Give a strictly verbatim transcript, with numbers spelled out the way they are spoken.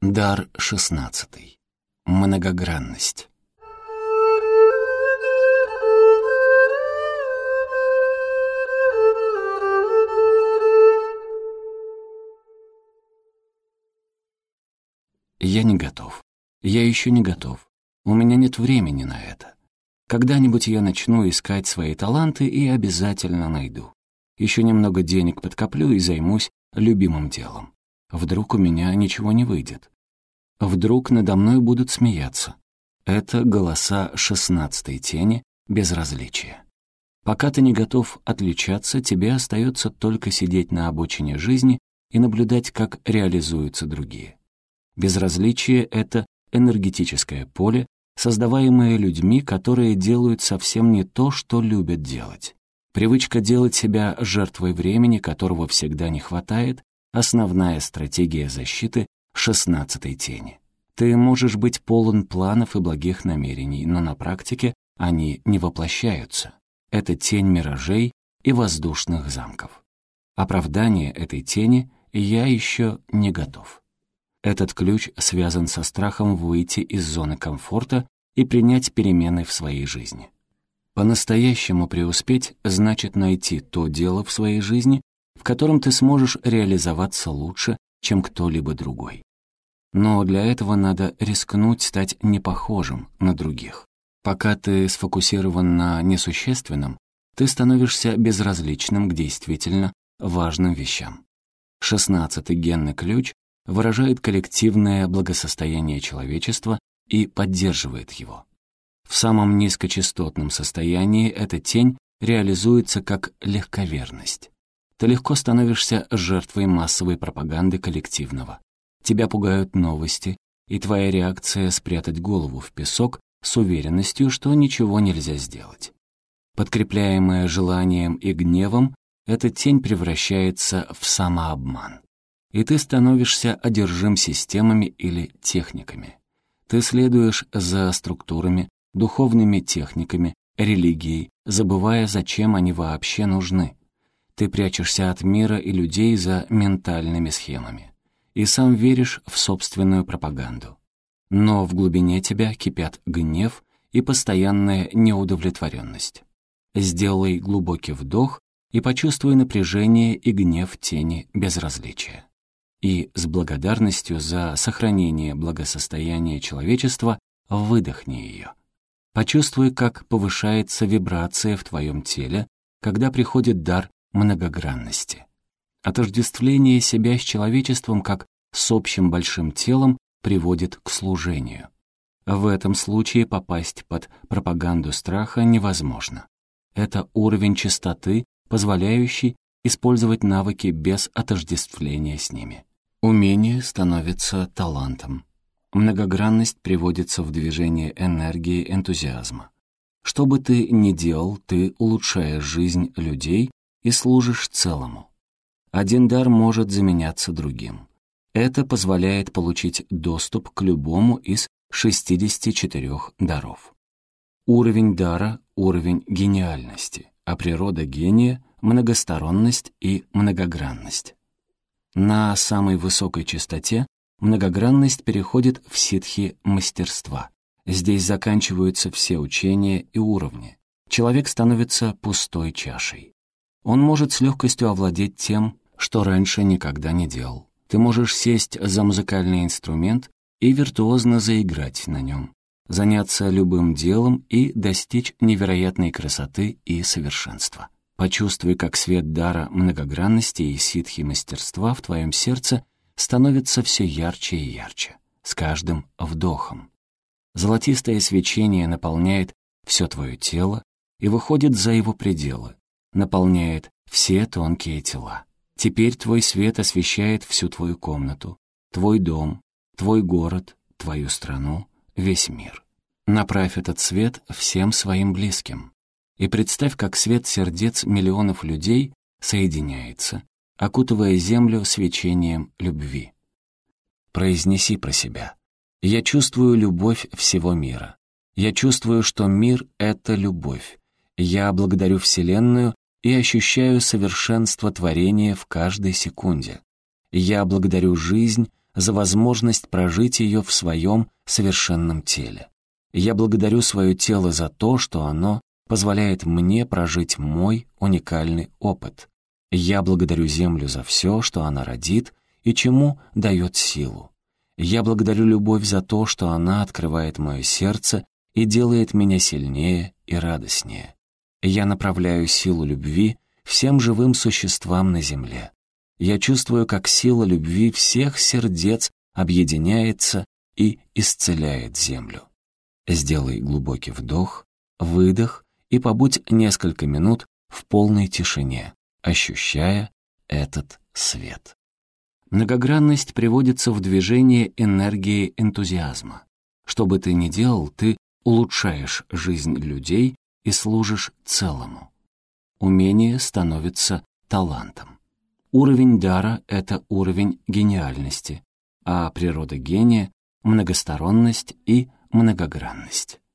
Дар шестнадцатый. Многогранность. Я не готов. Я еще не готов. У меня нет времени на это. Когда-нибудь я начну искать свои таланты и обязательно найду. Еще немного денег подкоплю и займусь любимым делом. Вдруг у меня ничего не выйдет. Вдруг надо мной будут смеяться. Это голоса шестнадцатой тени безразличия. Пока ты не готов отличаться, тебе остается только сидеть на обочине жизни и наблюдать, как реализуются другие. Безразличие — это энергетическое поле, создаваемое людьми, которые делают совсем не то, что любят делать. Привычка делать себя жертвой времени, которого всегда не хватает, основная стратегия защиты шестнадцатой тени. Ты можешь быть полон планов и благих намерений, но на практике они не воплощаются. Это тень миражей и воздушных замков. Оправдание этой тени «я еще не готов». Этот ключ связан со страхом выйти из зоны комфорта и принять перемены в своей жизни. По-настоящему преуспеть значит найти то дело в своей жизни, в котором ты сможешь реализоваться лучше, чем кто-либо другой. Но для этого надо рискнуть стать непохожим на других. Пока ты сфокусирован на несущественном, ты становишься безразличным к действительно важным вещам. Шестнадцатый генный ключ выражает коллективное благосостояние человечества и поддерживает его. В самом низкочастотном состоянии эта тень реализуется как легковерность. Ты легко становишься жертвой массовой пропаганды коллективного. Тебя пугают новости, и твоя реакция — спрятать голову в песок с уверенностью, что ничего нельзя сделать. Подкрепляемая желанием и гневом, эта тень превращается в самообман. И ты становишься одержим системами или техниками. Ты следуешь за структурами, духовными техниками, религией, забывая, зачем они вообще нужны. Ты прячешься от мира и людей за ментальными схемами. И сам веришь в собственную пропаганду. Но в глубине тебя кипят гнев и постоянная неудовлетворенность. Сделай глубокий вдох и почувствуй напряжение и гнев тени безразличия. И с благодарностью за сохранение благосостояния человечества выдохни ее. Почувствуй, как повышается вибрация в твоем теле, когда приходит дар многогранности. Отождествление себя с человечеством как с общим большим телом приводит к служению. В этом случае попасть под пропаганду страха невозможно. Это уровень чистоты, позволяющий использовать навыки без отождествления с ними. Умение становится талантом. Многогранность приводится в движение энергии энтузиазма. Что бы ты ни делал, ты улучшаешь жизнь людей и служишь целому. Один дар может заменяться другим. Это позволяет получить доступ к любому из шестидесяти четырёх даров. Уровень дара — уровень гениальности, а природа гения — многосторонность и многогранность. На самой высокой частоте многогранность переходит в ситхи мастерства. Здесь заканчиваются все учения и уровни. Человек становится пустой чашей. Он может с легкостью овладеть тем, что раньше никогда не делал. Ты можешь сесть за музыкальный инструмент и виртуозно заиграть на нем, заняться любым делом и достичь невероятной красоты и совершенства. Почувствуй, как свет дара многогранности и ситхи мастерства в твоем сердце становится все ярче и ярче, с каждым вдохом. Золотистое свечение наполняет все твое тело и выходит за его пределы, наполняет все тонкие тела. Теперь твой свет освещает всю твою комнату, твой дом, твой город, твою страну, весь мир. Направь этот свет всем своим близким. И представь, как свет сердец миллионов людей соединяется, окутывая землю свечением любви. Произнеси про себя: «Я чувствую любовь всего мира. Я чувствую, что мир — это любовь. Я благодарю Вселенную и ощущаю совершенство творения в каждой секунде. Я благодарю жизнь за возможность прожить ее в своем совершенном теле. Я благодарю свое тело за то, что оно позволяет мне прожить мой уникальный опыт. Я благодарю Землю за все, что она родит и чему дает силу. Я благодарю любовь за то, что она открывает мое сердце и делает меня сильнее и радостнее. Я направляю силу любви всем живым существам на Земле. Я чувствую, как сила любви всех сердец объединяется и исцеляет Землю. Сделай глубокий вдох, выдох и побудь несколько минут в полной тишине, ощущая этот свет. Многогранность приводится в движение энергии энтузиазма. Что бы ты ни делал, ты улучшаешь жизнь людей и служишь целому. Умение становится талантом. Уровень дара — это уровень гениальности, а природа гения — многосторонность и многогранность.